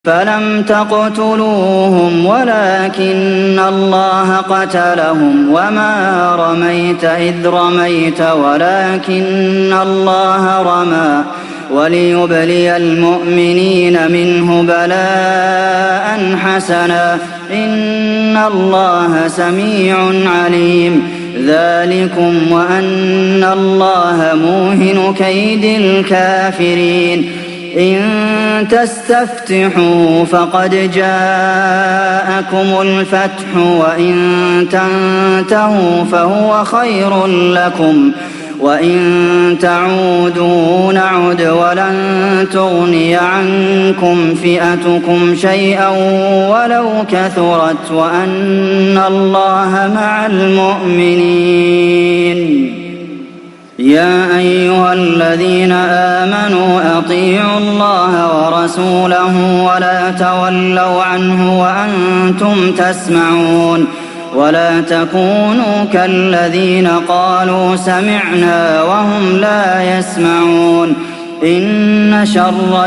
فلم تقتلوهم ولكن الله قتلهم وما رميت إذ رميت ولكن الله رمى وليبلي المؤمنين منه بلاء حسنا إن الله سميع عليم ذلكم وأن الله موهن كيد الكافرين إن تستفتحوا فقد جاءكم الفتح وإن تنتهوا فهو خير لكم وإن تعودوا نعد ولن تغني عنكم فئتكم شيئا ولو كثرت وأن الله مع المؤمنين يا أيها الذين آمنوا أطيعوا الله ورسوله ولا تولوا عنه وأنتم تسمعون ولا تكونوا كالذين قالوا سمعنا وهم لا يسمعون إن شر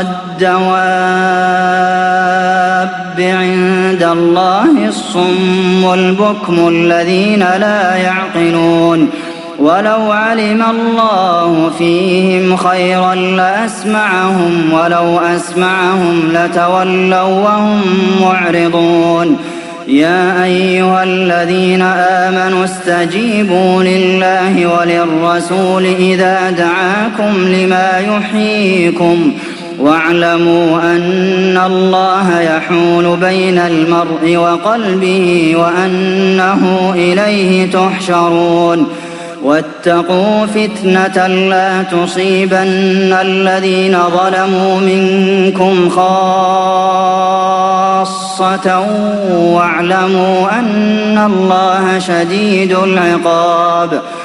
الدواب عند الله الصم البكم الذين لا يعقلون ولو علم الله فيهم خيرا لأسمعهم ولو أسمعهم لتولوا وهم معرضون يا أيها الذين آمنوا استجيبوا لله وللرسول إذا دعاكم لما يحييكم واعلموا أن الله يحول بين المرء وقلبه وأنه إليه تحشرون واتقوا فتنة لا تصيبن الذين ظلموا منكم خاصة واعلموا أن الله شديد العقاب